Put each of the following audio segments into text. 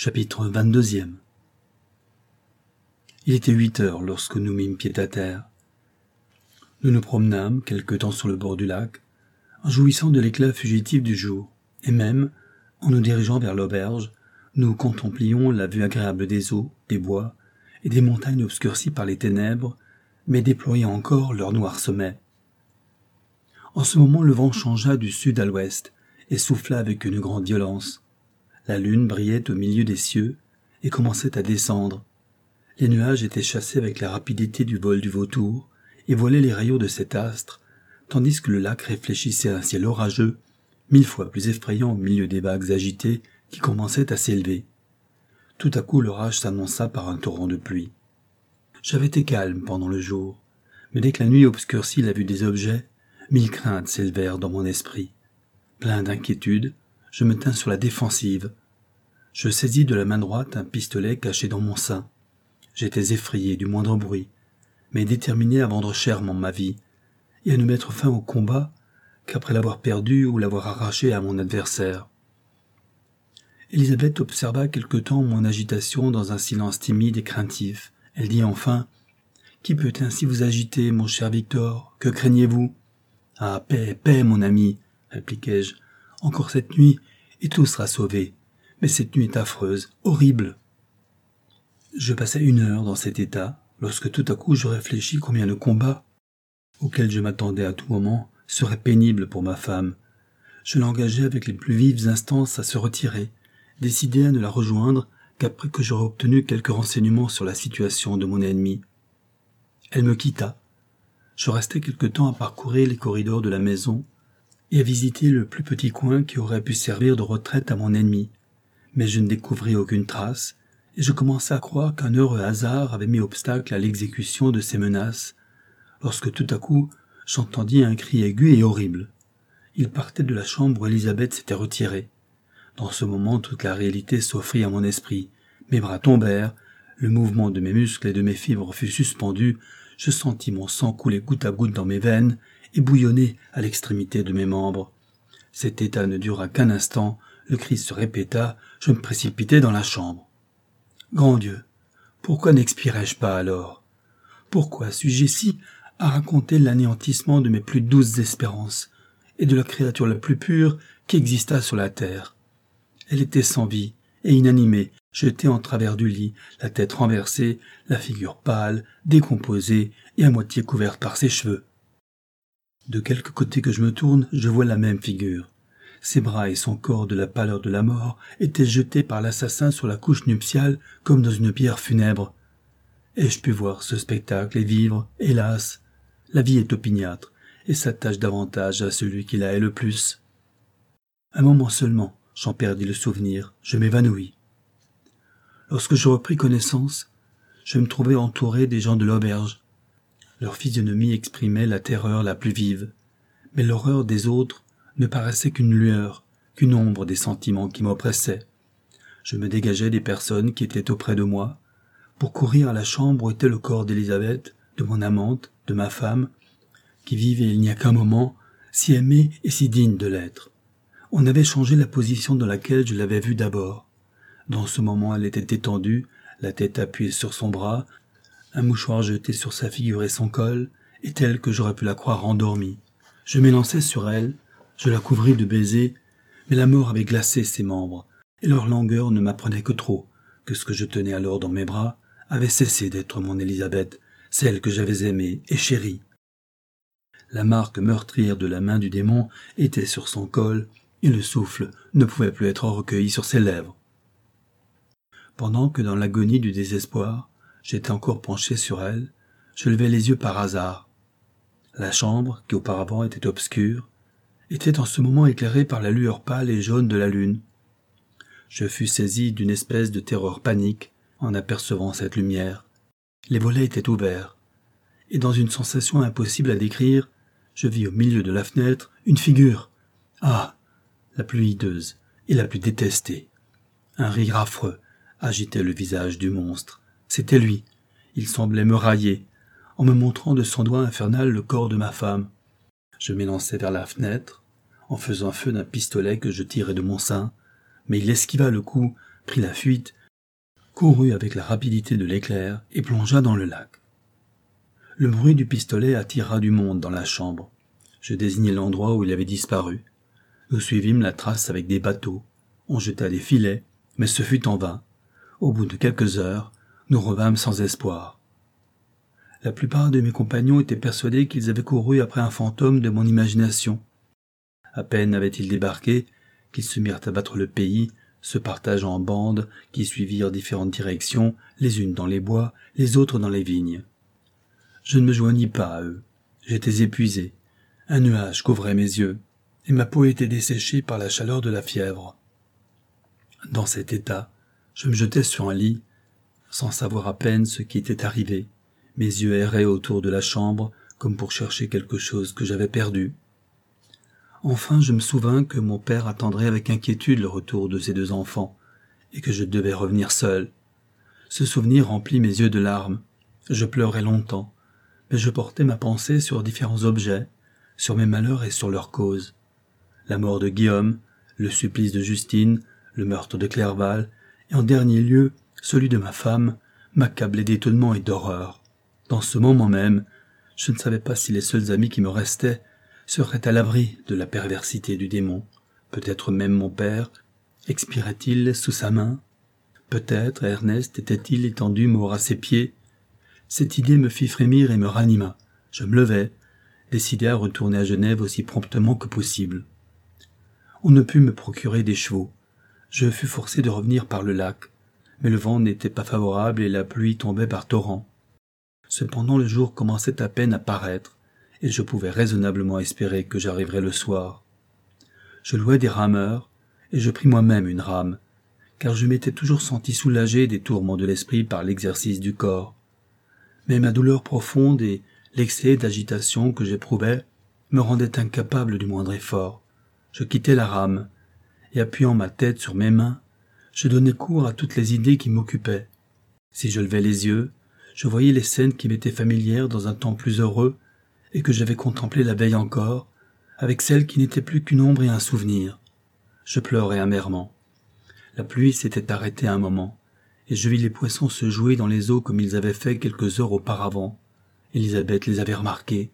Chapitre 22. Il était 8 heures lorsque nous mîmes pied à terre. Nous nous promenâmes quelque temps sur le bord du lac, en jouissant de l'éclat fugitif du jour, et même, en nous dirigeant vers l'auberge, nous contemplions la vue agréable des eaux, des bois et des montagnes obscurcies par les ténèbres, mais déployant encore leurs noirs sommets. En ce moment, le vent changea du sud à l'ouest et souffla avec une grande violence. La lune brillait au milieu des cieux et commençait à descendre. Les nuages étaient chassés avec la rapidité du vol du vautour et volaient les rayons de cet astre, tandis que le lac réfléchissait un ciel orageux, 1000 fois plus effrayant au milieu des vagues agitées qui commençaient à s'élever. Tout à coup, l'orage s'annonça par un torrent de pluie. J'avais été calme pendant le jour, mais dès que la nuit obscurcit la vue des objets, 1000 craintes s'élevèrent dans mon esprit. Plein d'inquiétude, je me tins sur la défensive. Je saisis de la main droite un pistolet caché dans mon sein. J'étais effrayé du moindre bruit, mais déterminé à vendre chèrement ma vie et à ne mettre fin au combat qu'après l'avoir perdu ou l'avoir arraché à mon adversaire. Élisabeth observa quelque temps mon agitation dans un silence timide et craintif. Elle dit enfin : « Qui peut ainsi vous agiter, mon cher Victor ? Que craignez-vous ? » ?»« Ah, paix, paix, mon ami, répliquai-je. Encore cette nuit, et tout sera sauvé. Mais cette nuit est affreuse, horrible. » Je passai 1 heure dans cet état, lorsque tout à coup je réfléchis combien le combat, auquel je m'attendais à tout moment, serait pénible pour ma femme. Je l'engageai avec les plus vives instances à se retirer, décidé à ne la rejoindre qu'après que j'aurais obtenu quelques renseignements sur la situation de mon ennemi. Elle me quitta. Je restai quelque temps à parcourir les corridors de la maison et à visiter le plus petit coin qui aurait pu servir de retraite à mon ennemi. Mais je ne découvris aucune trace, et je commençai à croire qu'un heureux hasard avait mis obstacle à l'exécution de ses menaces, lorsque tout à coup j'entendis un cri aigu et horrible. Il partait de la chambre où Élisabeth s'était retirée. Dans ce moment, toute la réalité s'offrit à mon esprit. Mes bras tombèrent, le mouvement de mes muscles et de mes fibres fut suspendu, je sentis mon sang couler goutte à goutte dans mes veines et bouillonner à l'extrémité de mes membres. Cet état ne dura qu'un instant, le cri se répéta, je me précipitai dans la chambre. Grand Dieu, pourquoi n'expirais-je pas alors ? Pourquoi suis-je ici à raconter l'anéantissement de mes plus douces espérances et de la créature la plus pure qui existât sur la terre ? Elle était sans vie et inanimée, jetée en travers du lit, la tête renversée, la figure pâle, décomposée et à moitié couverte par ses cheveux. De quelque côté que je me tourne, je vois la même figure. Ses bras et son corps de la pâleur de la mort étaient jetés par l'assassin sur la couche nuptiale comme dans une pierre funèbre. Ai-je pu voir ce spectacle et vivre ? Hélas, la vie est opiniâtre et s'attache davantage à celui qui la hait le plus. Un moment seulement, j'en perdis le souvenir, je m'évanouis. Lorsque je repris connaissance, je me trouvai entouré des gens de l'auberge. Leur physionomie exprimait la terreur la plus vive, mais l'horreur des autres ne paraissait qu'une lueur, qu'une ombre des sentiments qui m'oppressaient. Je me dégageai des personnes qui étaient auprès de moi, pour courir à la chambre où était le corps d'Élisabeth, de mon amante, de ma femme, qui vivait il n'y a qu'un moment, si aimée et si digne de l'être. On avait changé la position dans laquelle je l'avais vue d'abord. Dans ce moment, elle était étendue, la tête appuyée sur son bras, un mouchoir jeté sur sa figure et son col, et telle que j'aurais pu la croire endormie. Je m'élançai sur elle, je la couvris de baisers, mais la mort avait glacé ses membres, et leur langueur ne m'apprenait que trop, que ce que je tenais alors dans mes bras avait cessé d'être mon Élisabeth, celle que j'avais aimée et chérie. La marque meurtrière de la main du démon était sur son col, et le souffle ne pouvait plus être recueilli sur ses lèvres. Pendant que dans l'agonie du désespoir, j'étais encore penché sur elle, je levai les yeux par hasard. La chambre, qui auparavant était obscure, était en ce moment éclairée par la lueur pâle et jaune de la lune. Je fus saisi d'une espèce de terreur panique en apercevant cette lumière. Les volets étaient ouverts, et dans une sensation impossible à décrire, je vis au milieu de la fenêtre une figure. Ah, la plus hideuse et la plus détestée. Un rire affreux agitait le visage du monstre. C'était lui. Il semblait me railler, en me montrant de son doigt infernal le corps de ma femme. Je m'élançai vers la fenêtre, en faisant feu d'un pistolet que je tirai de mon sein, mais il esquiva le coup, prit la fuite, courut avec la rapidité de l'éclair et plongea dans le lac. Le bruit du pistolet attira du monde dans la chambre. Je désignai l'endroit où il avait disparu. Nous suivîmes la trace avec des bateaux. On jeta des filets, mais ce fut en vain. Au bout de quelques heures, nous revînmes sans espoir. La plupart de mes compagnons étaient persuadés qu'ils avaient couru après un fantôme de mon imagination. À peine avaient-ils débarqué qu'ils se mirent à battre le pays, se partageant en bandes qui suivirent différentes directions, les unes dans les bois, les autres dans les vignes. Je ne me joignis pas à eux. J'étais épuisé. Un nuage couvrait mes yeux, et ma peau était desséchée par la chaleur de la fièvre. Dans cet état, je me jetai sur un lit, sans savoir à peine ce qui était arrivé. Mes yeux erraient autour de la chambre, comme pour chercher quelque chose que j'avais perdu. Enfin, je me souvins que mon père attendrait avec inquiétude le retour de ses 2 enfants, et que je devais revenir seul. Ce souvenir remplit mes yeux de larmes. Je pleurais longtemps, mais je portais ma pensée sur différents objets, sur mes malheurs et sur leurs causes. La mort de Guillaume, le supplice de Justine, le meurtre de Clerval, et en dernier lieu, celui de ma femme, m'accablaient d'étonnement et d'horreur. Dans ce moment même, je ne savais pas si les seuls amis qui me restaient seraient à l'abri de la perversité du démon. Peut-être même mon père expirait-il sous sa main. Peut-être Ernest était-il étendu mort à ses pieds. Cette idée me fit frémir et me ranima. Je me levai, décidé à retourner à Genève aussi promptement que possible. On ne put me procurer des chevaux. Je fus forcé de revenir par le lac, mais le vent n'était pas favorable et la pluie tombait par torrents. Cependant le jour commençait à peine à paraître, et je pouvais raisonnablement espérer que j'arriverais le soir. Je louai des rameurs, et je pris moi-même une rame, car je m'étais toujours senti soulagé des tourments de l'esprit par l'exercice du corps. Mais ma douleur profonde et l'excès d'agitation que j'éprouvais me rendaient incapable du moindre effort. Je quittai la rame, et appuyant ma tête sur mes mains, je donnai cours à toutes les idées qui m'occupaient. Si je levais les yeux, je voyais les scènes qui m'étaient familières dans un temps plus heureux et que j'avais contemplées la veille encore, avec celles qui n'étaient plus qu'une ombre et un souvenir. Je pleurais amèrement. La pluie s'était arrêtée un moment, et je vis les poissons se jouer dans les eaux comme ils avaient fait quelques heures auparavant. Élisabeth les avait remarqués.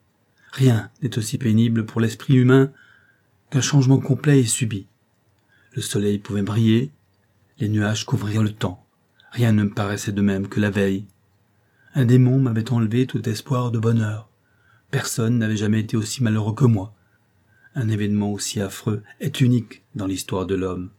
Rien n'est aussi pénible pour l'esprit humain qu'un changement complet et subit. Le soleil pouvait briller, les nuages couvrirent le temps. Rien ne me paraissait de même que la veille. Un démon m'avait enlevé tout espoir de bonheur. Personne n'avait jamais été aussi malheureux que moi. Un événement aussi affreux est unique dans l'histoire de l'homme.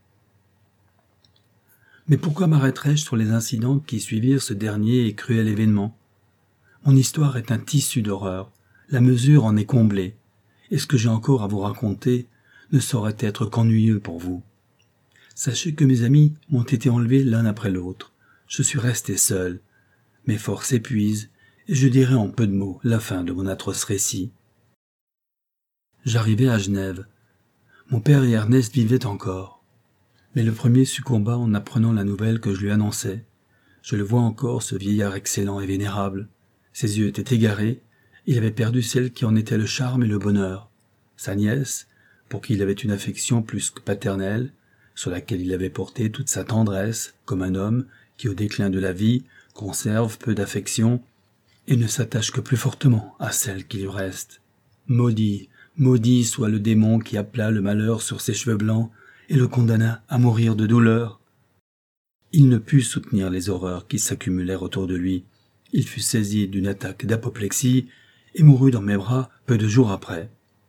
Mais pourquoi m'arrêterais-je sur les incidents qui suivirent ce dernier et cruel événement? Mon histoire est un tissu d'horreur. La mesure en est comblée. Et ce que j'ai encore à vous raconter ne saurait être qu'ennuyeux pour vous. Sachez que mes amis m'ont été enlevés l'un après l'autre. Je suis resté seul. Mes forces s'épuisent, et je dirai en peu de mots la fin de mon atroce récit. J'arrivai à Genève. Mon père et Ernest vivaient encore. Mais le premier succomba en apprenant la nouvelle que je lui annonçais. Je le vois encore, ce vieillard excellent et vénérable. Ses yeux étaient égarés, il avait perdu celle qui en était le charme et le bonheur. Sa nièce, pour qui il avait une affection plus que paternelle, sur laquelle il avait porté toute sa tendresse, comme un homme qui, au déclin de la vie, conserve peu d'affection et ne s'attache que plus fortement à celle qui lui reste. Maudit, maudit soit le démon qui appela le malheur sur ses cheveux blancs et le condamna à mourir de douleur. Il ne put soutenir les horreurs qui s'accumulèrent autour de lui. Il fut saisi d'une attaque d'apoplexie et mourut dans mes bras peu de jours après.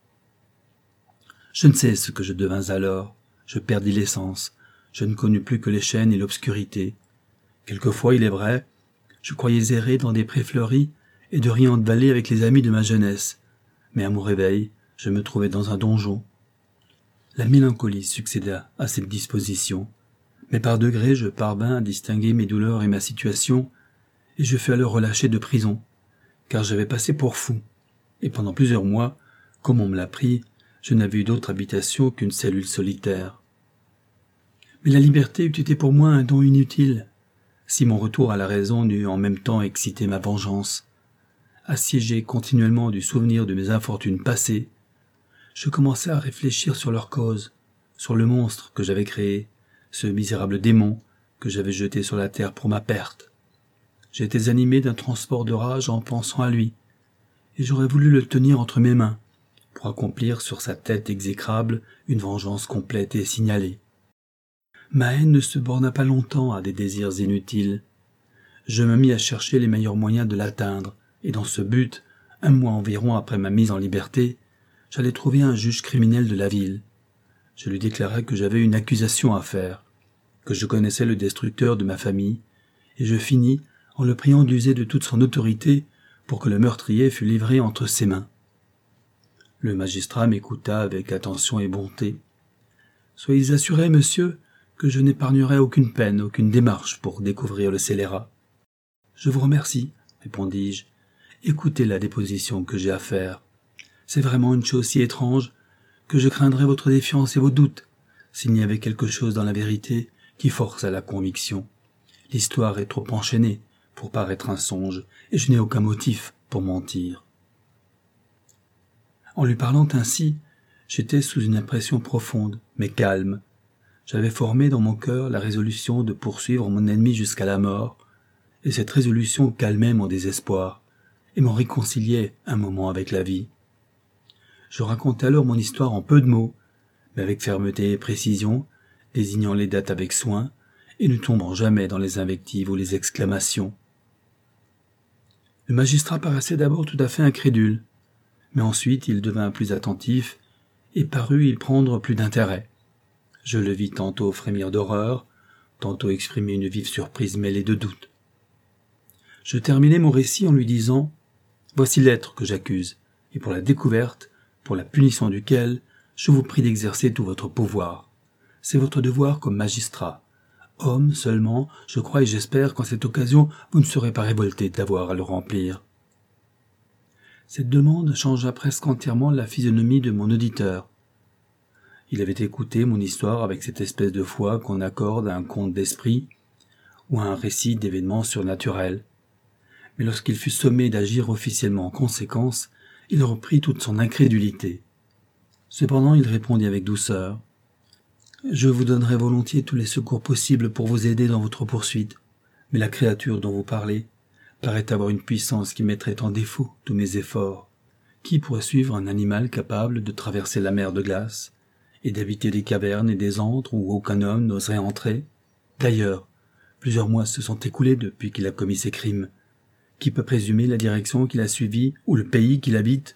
Je ne sais ce que je devins alors. Je perdis l'essence. Je ne connus plus que les chaînes et l'obscurité. Quelquefois, il est vrai, je croyais errer dans des prés fleuris et de riantes vallées avec les amis de ma jeunesse. Mais à mon réveil, je me trouvais dans un donjon. La mélancolie succéda à cette disposition. Mais par degrés, je parvins à distinguer mes douleurs et ma situation, et je fus alors relâché de prison, car j'avais passé pour fou. Et pendant plusieurs mois, comme on me l'apprit, je n'avais eu d'autre habitation qu'une cellule solitaire. Mais la liberté eût été pour moi un don inutile, si mon retour à la raison n'eût en même temps excité ma vengeance. Assiégé continuellement du souvenir de mes infortunes passées, je commençai à réfléchir sur leur cause, sur le monstre que j'avais créé, ce misérable démon que j'avais jeté sur la terre pour ma perte. J'étais animé d'un transport de rage en pensant à lui, et j'aurais voulu le tenir entre mes mains, pour accomplir sur sa tête exécrable une vengeance complète et signalée. Ma haine ne se borna pas longtemps à des désirs inutiles. Je me mis à chercher les meilleurs moyens de l'atteindre, et dans ce but, 1 mois environ après ma mise en liberté, j'allais trouver un juge criminel de la ville. Je lui déclarai que j'avais une accusation à faire, que je connaissais le destructeur de ma famille, et je finis en le priant d'user de toute son autorité pour que le meurtrier fût livré entre ses mains. Le magistrat m'écouta avec attention et bonté. « Soyez assuré, monsieur, que je n'épargnerai aucune peine, aucune démarche pour découvrir le scélérat. »« Je vous remercie, » répondis-je. « Écoutez la déposition que j'ai à faire. C'est vraiment une chose si étrange que je craindrais votre défiance et vos doutes, s'il n'y avait quelque chose dans la vérité qui force à la conviction. L'histoire est trop enchaînée pour paraître un songe, et je n'ai aucun motif pour mentir. » En lui parlant ainsi, j'étais sous une impression profonde, mais calme. J'avais formé dans mon cœur la résolution de poursuivre mon ennemi jusqu'à la mort, et cette résolution calmait mon désespoir, et m'en réconciliait un moment avec la vie. Je racontai alors mon histoire en peu de mots, mais avec fermeté et précision, désignant les dates avec soin, et ne tombant jamais dans les invectives ou les exclamations. Le magistrat paraissait d'abord tout à fait incrédule, mais ensuite il devint plus attentif et parut y prendre plus d'intérêt. Je le vis tantôt frémir d'horreur, tantôt exprimer une vive surprise mêlée de doute. Je terminai mon récit en lui disant « Voici l'être que j'accuse, et pour la découverte, pour la punition duquel, je vous prie d'exercer tout votre pouvoir. C'est votre devoir comme magistrat. Homme seulement, je crois et j'espère qu'en cette occasion, vous ne serez pas révolté d'avoir à le remplir. » Cette demande changea presque entièrement la physionomie de mon auditeur. Il avait écouté mon histoire avec cette espèce de foi qu'on accorde à un conte d'esprit ou à un récit d'événements surnaturels. Mais lorsqu'il fut sommé d'agir officiellement en conséquence, il reprit toute son incrédulité. Cependant, il répondit avec douceur. « Je vous donnerai volontiers tous les secours possibles pour vous aider dans votre poursuite, mais la créature dont vous parlez paraît avoir une puissance qui mettrait en défaut tous mes efforts. Qui pourrait suivre un animal capable de traverser la mer de glace et d'habiter des cavernes et des antres où aucun homme n'oserait entrer? D'ailleurs, plusieurs mois se sont écoulés depuis qu'il a commis ces crimes. Qui peut présumer la direction qu'il a suivie ou le pays qu'il habite?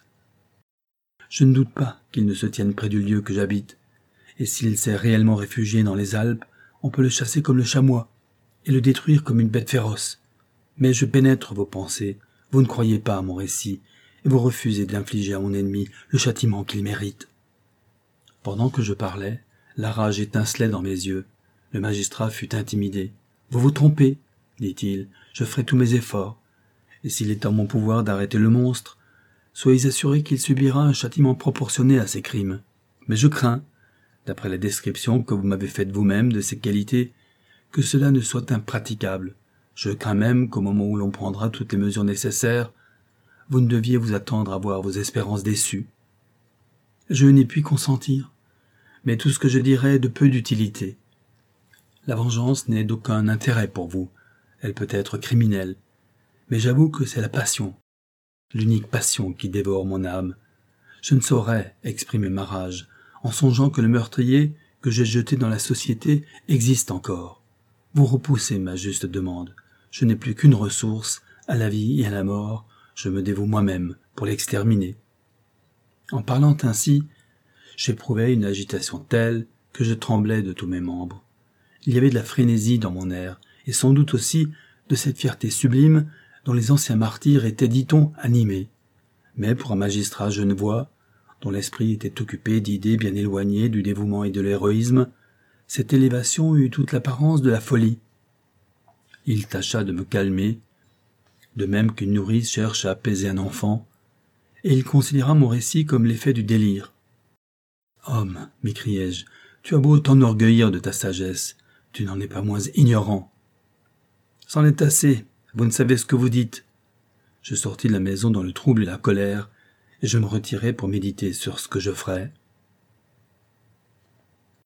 Je ne doute pas qu'il ne se tienne près du lieu que j'habite, et s'il s'est réellement réfugié dans les Alpes, on peut le chasser comme le chamois et le détruire comme une bête féroce. Mais je pénètre vos pensées, vous ne croyez pas à mon récit, et vous refusez d'infliger à mon ennemi le châtiment qu'il mérite. » Pendant que je parlais, la rage étincelait dans mes yeux. Le magistrat fut intimidé. « Vous vous trompez, dit-il, je ferai tous mes efforts. Et s'il est en mon pouvoir d'arrêter le monstre, soyez assurés qu'il subira un châtiment proportionné à ses crimes. Mais je crains, d'après la description que vous m'avez faite vous-même de ses qualités, que cela ne soit impraticable. Je crains même qu'au moment où l'on prendra toutes les mesures nécessaires, vous ne deviez vous attendre à voir vos espérances déçues. Je n'y puis consentir, mais tout ce que je dirai est de peu d'utilité. La vengeance n'est d'aucun intérêt pour vous, elle peut être criminelle, mais j'avoue que c'est la passion, l'unique passion qui dévore mon âme. Je ne saurais exprimer ma rage, en songeant que le meurtrier que j'ai jeté dans la société existe encore. Vous repoussez ma juste demande. Je n'ai plus qu'une ressource, à la vie et à la mort, je me dévoue moi-même pour l'exterminer. » En parlant ainsi, j'éprouvais une agitation telle que je tremblais de tous mes membres. Il y avait de la frénésie dans mon air, et sans doute aussi de cette fierté sublime dont les anciens martyrs étaient, dit-on, animés. Mais pour un magistrat genevois, dont l'esprit était occupé d'idées bien éloignées du dévouement et de l'héroïsme, cette élévation eut toute l'apparence de la folie. Il tâcha de me calmer, de même qu'une nourrice cherche à apaiser un enfant, et il considéra mon récit comme l'effet du délire. « Homme, m'écriai-je, tu as beau t'enorgueillir de ta sagesse, tu n'en es pas moins ignorant. »« C'en est assez, vous ne savez ce que vous dites. » Je sortis de la maison dans le trouble et la colère, et je me retirai pour méditer sur ce que je ferais.